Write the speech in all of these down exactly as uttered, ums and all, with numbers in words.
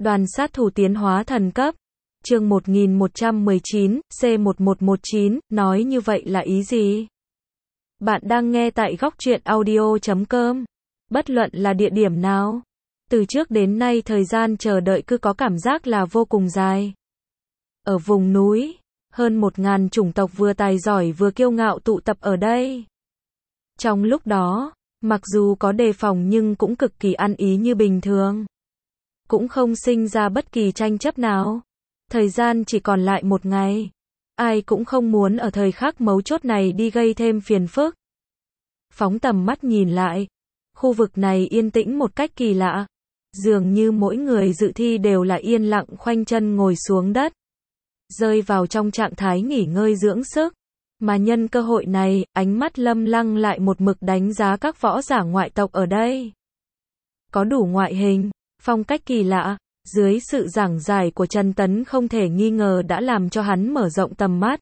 Đoàn sát thủ tiến hóa thần cấp. Chương một nghìn một trăm mười chín, C một một một chín, nói như vậy là ý gì? Bạn đang nghe tại góc truyện audio chấm com. Bất luận là địa điểm nào, từ trước đến nay thời gian chờ đợi cứ có cảm giác là vô cùng dài. Ở vùng núi, hơn một ngàn chủng tộc vừa tài giỏi vừa kiêu ngạo tụ tập ở đây. Trong lúc đó, mặc dù có đề phòng nhưng cũng cực kỳ ăn ý như bình thường. Cũng không sinh ra bất kỳ tranh chấp nào. Thời gian chỉ còn lại một ngày. Ai cũng không muốn ở thời khắc mấu chốt này đi gây thêm phiền phức. Phóng tầm mắt nhìn lại, khu vực này yên tĩnh một cách kỳ lạ. Dường như mỗi người dự thi đều là yên lặng khoanh chân ngồi xuống đất, rơi vào trong trạng thái nghỉ ngơi dưỡng sức. Mà nhân cơ hội này, ánh mắt Lâm Lăng lại một mực đánh giá các võ giả ngoại tộc ở đây. Có đủ ngoại hình, phong cách kỳ lạ, dưới sự giảng giải của Trần Tấn không thể nghi ngờ đã làm cho hắn mở rộng tầm mắt.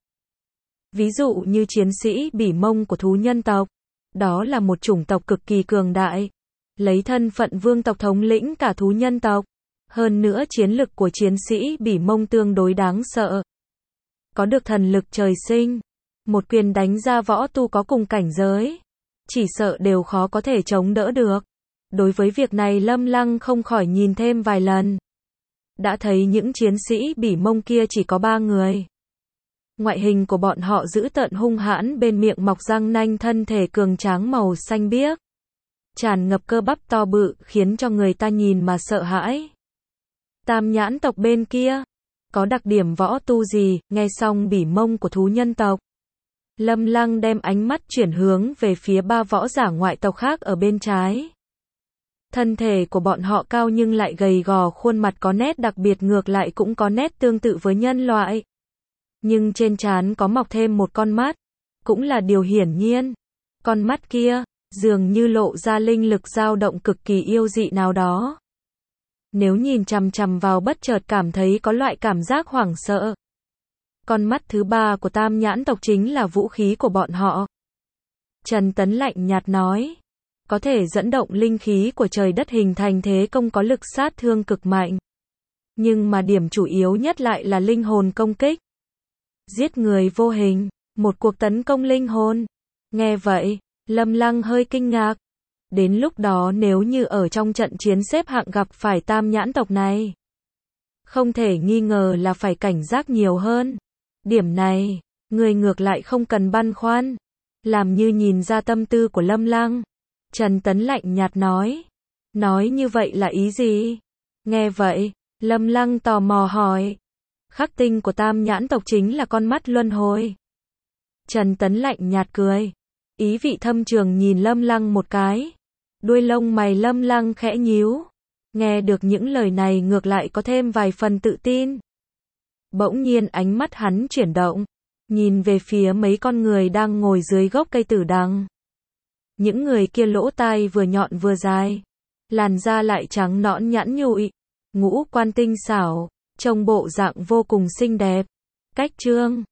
Ví dụ như chiến sĩ Bỉ Mông của thú nhân tộc, đó là một chủng tộc cực kỳ cường đại, lấy thân phận vương tộc thống lĩnh cả thú nhân tộc. Hơn nữa chiến lực của chiến sĩ Bỉ Mông tương đối đáng sợ. Có được thần lực trời sinh, một quyền đánh ra võ tu có cùng cảnh giới, chỉ sợ đều khó có thể chống đỡ được. Đối với việc này Lâm Lăng không khỏi nhìn thêm vài lần. Đã thấy những chiến sĩ Bỉ Mông kia chỉ có ba người. Ngoại hình của bọn họ dữ tợn hung hãn, bên miệng mọc răng nanh, thân thể cường tráng màu xanh biếc, tràn ngập cơ bắp to bự, khiến cho người ta nhìn mà sợ hãi. Tam nhãn tộc bên kia, có đặc điểm võ tu gì? Nghe xong Bỉ Mông của thú nhân tộc, Lâm Lăng đem ánh mắt chuyển hướng về phía ba võ giả ngoại tộc khác ở bên trái. Thân thể của bọn họ cao nhưng lại gầy gò, khuôn mặt có nét đặc biệt, ngược lại cũng có nét tương tự với nhân loại. Nhưng trên trán có mọc thêm một con mắt, cũng là điều hiển nhiên. Con mắt kia, dường như lộ ra linh lực dao động cực kỳ yêu dị nào đó. Nếu nhìn chằm chằm vào bất chợt cảm thấy có loại cảm giác hoảng sợ. Con mắt thứ ba của tam nhãn tộc chính là vũ khí của bọn họ. Trần Tấn lạnh nhạt nói. Có thể dẫn động linh khí của trời đất hình thành thế công có lực sát thương cực mạnh. Nhưng mà điểm chủ yếu nhất lại là linh hồn công kích. Giết người vô hình, một cuộc tấn công linh hồn. Nghe vậy, Lâm Lăng hơi kinh ngạc. Đến lúc đó nếu như ở trong trận chiến xếp hạng gặp phải tam nhãn tộc này, không thể nghi ngờ là phải cảnh giác nhiều hơn. Điểm này, người ngược lại không cần băn khoăn. Làm như nhìn ra tâm tư của Lâm Lăng, Trần Tấn lạnh nhạt nói. Nói như vậy là ý gì? Nghe vậy, Lâm Lăng tò mò hỏi. Khắc tinh của tam nhãn tộc chính là con mắt luân hồi. Trần Tấn lạnh nhạt cười, ý vị thâm trường nhìn Lâm Lăng một cái. Đuôi lông mày Lâm Lăng khẽ nhíu. Nghe được những lời này ngược lại có thêm vài phần tự tin. Bỗng nhiên ánh mắt hắn chuyển động, nhìn về phía mấy con người đang ngồi dưới gốc cây tử đằng. Những người kia lỗ tai vừa nhọn vừa dài, làn da lại trắng nõn nhẵn nhụi, ngũ quan tinh xảo, trông bộ dạng vô cùng xinh đẹp. Cách trương,